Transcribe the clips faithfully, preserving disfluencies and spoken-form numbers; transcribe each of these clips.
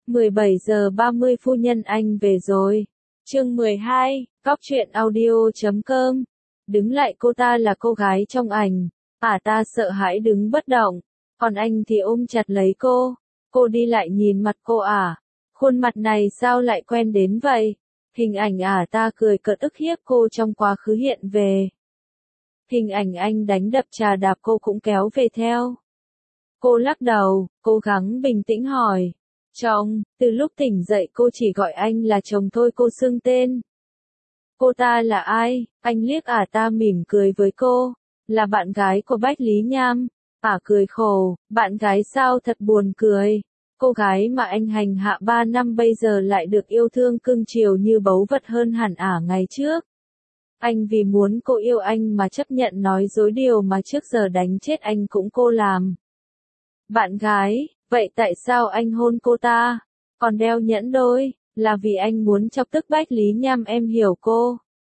mười bảy giờ ba mươi phu nhân anh về rồi. Chương mười hai, Cóc truyện audio chấm com. Đứng lại cô ta là cô gái trong ảnh. À ta sợ hãi đứng bất động. Còn anh thì ôm chặt lấy cô. Cô đi lại nhìn mặt cô à. Khuôn mặt này sao lại quen đến vậy? Hình ảnh à ta cười cợt ức hiếp cô trong quá khứ hiện về. Hình ảnh anh đánh đập chà đạp cô cũng kéo về theo. Cô lắc đầu, cố gắng bình tĩnh hỏi. Chồng, từ lúc tỉnh dậy cô chỉ gọi anh là chồng thôi, cô xưng tên. Cô ta là ai? Anh liếc à ta mỉm cười với cô. Là bạn gái của Bách Lý Nham. À cười khổ, bạn gái sao thật buồn cười. Cô gái mà anh hành hạ ba năm bây giờ lại được yêu thương cưng chiều như báu vật hơn hẳn ả ngày trước. Anh vì muốn cô yêu anh mà chấp nhận nói dối điều mà trước giờ đánh chết anh cũng cô làm. Bạn gái, vậy tại sao anh hôn cô ta? Còn đeo nhẫn đôi, là vì anh muốn chọc tức Bách Lý Nham, em hiểu cô.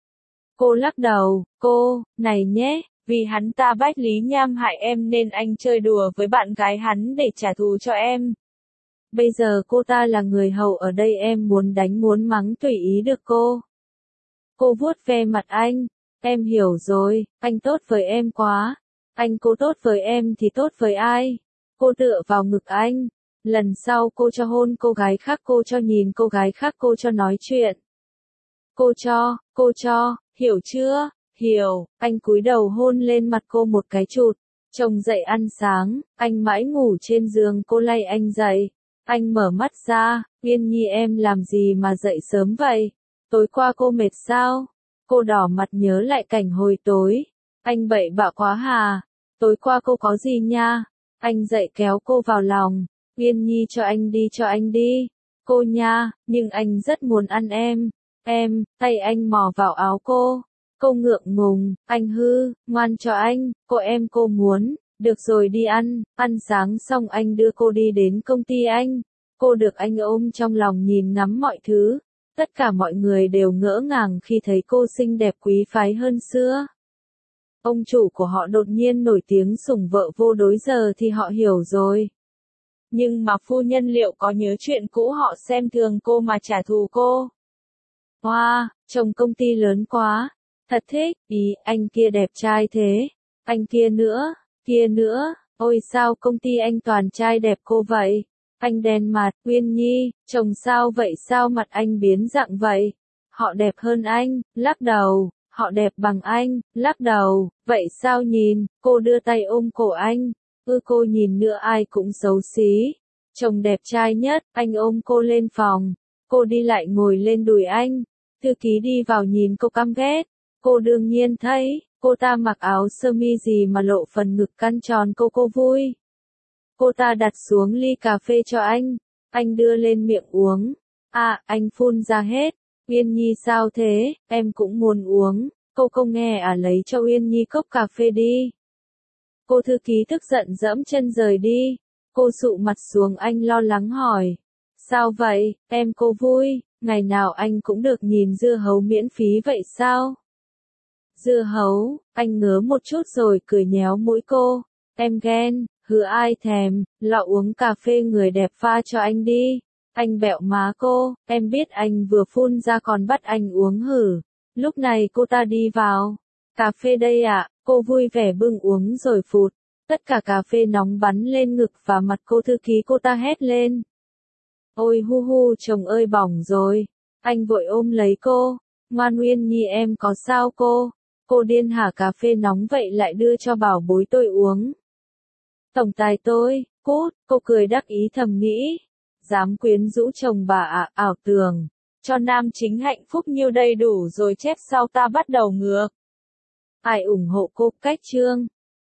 Cô lắc đầu, cô, này nhé, vì hắn ta Bách Lý Nham hại em nên anh chơi đùa với bạn gái hắn để trả thù cho em. Bây giờ cô ta là người hầu ở đây, em muốn đánh muốn mắng tùy ý được cô. Cô vuốt ve mặt anh, em hiểu rồi, anh tốt với em quá. Anh cô tốt với em thì tốt với ai? Cô tựa vào ngực anh. Lần sau cô cho hôn cô gái khác, cô cho nhìn cô gái khác, cô cho nói chuyện. Cô cho, cô cho, hiểu chưa? Hiểu, anh cúi đầu hôn lên mặt cô một cái chụt. Chồng dậy ăn sáng, anh mãi ngủ trên giường, cô lay anh dậy. Anh mở mắt ra, Uyên Nhi em làm gì mà dậy sớm vậy? Tối qua cô mệt sao? Cô đỏ mặt nhớ lại cảnh hồi tối. Anh bậy bạ quá hà. Tối qua cô có gì nha? Anh dậy kéo cô vào lòng. Uyên Nhi cho anh đi, cho anh đi. Cô nha, nhưng anh rất muốn ăn em. Em, tay anh mò vào áo cô. Cô ngượng ngùng, anh hư, ngoan cho anh, cô em cô muốn. Được rồi đi ăn, ăn sáng xong anh đưa cô đi đến công ty anh. Cô được anh ôm trong lòng nhìn ngắm mọi thứ. Tất cả mọi người đều ngỡ ngàng khi thấy cô xinh đẹp quý phái hơn xưa. Ông chủ của họ đột nhiên nổi tiếng sủng vợ vô đối, giờ thì họ hiểu rồi. Nhưng mà phu nhân liệu có nhớ chuyện cũ họ xem thường cô mà trả thù cô? Wow, chồng công ty lớn quá. Thật thích, ý, anh kia đẹp trai thế. Anh kia nữa, kia nữa, ôi sao công ty anh toàn trai đẹp cô vậy? Anh đen mặt, Uyên Nhi, chồng sao vậy, sao mặt anh biến dạng vậy? Họ đẹp hơn anh, lắc đầu. Họ đẹp bằng anh, lắc đầu. Vậy sao nhìn? Cô đưa tay ôm cổ anh. Ư cô nhìn nữa ai cũng xấu xí. Chồng đẹp trai nhất, anh ôm cô lên phòng. Cô đi lại ngồi lên đùi anh. Thư ký đi vào nhìn cô căm ghét. Cô đương nhiên thấy, cô ta mặc áo sơ mi gì mà lộ phần ngực căn tròn, cô cô vui. Cô ta đặt xuống ly cà phê cho anh. Anh đưa lên miệng uống. À, anh phun ra hết. Uyên Nhi sao thế, em cũng muốn uống. Cô không nghe à, lấy cho Uyên Nhi cốc cà phê đi. Cô thư ký tức giận giẫm chân rời đi. Cô sụ mặt xuống, anh lo lắng hỏi. Sao vậy, em cô vui, ngày nào anh cũng được nhìn dưa hấu miễn phí vậy sao? Dưa hấu, anh ngớ một chút rồi cười nhéo mũi cô. Em ghen, hứa ai thèm, lọ uống cà phê người đẹp pha cho anh đi. Anh bẹo má cô, em biết anh vừa phun ra còn bắt anh uống hử. Lúc này cô ta đi vào. Cà phê đây ạ, à? Cô vui vẻ bưng uống rồi phụt. Tất cả cà phê nóng bắn lên ngực và mặt cô thư ký, cô ta hét lên. Ôi hu hu, chồng ơi bỏng rồi. Anh vội ôm lấy cô. Ngoan Uyên Nhi em có sao cô? Cô điên hả, cà phê nóng vậy lại đưa cho bảo bối tôi uống. Tổng tài tôi, cút, cô cười đắc ý thầm nghĩ. Dám quyến rũ chồng bà ạ, à, ảo tưởng. Cho nam chính hạnh phúc nhiêu đầy đủ rồi chép sau ta bắt đầu ngược. Ai ủng hộ cô, cách chương.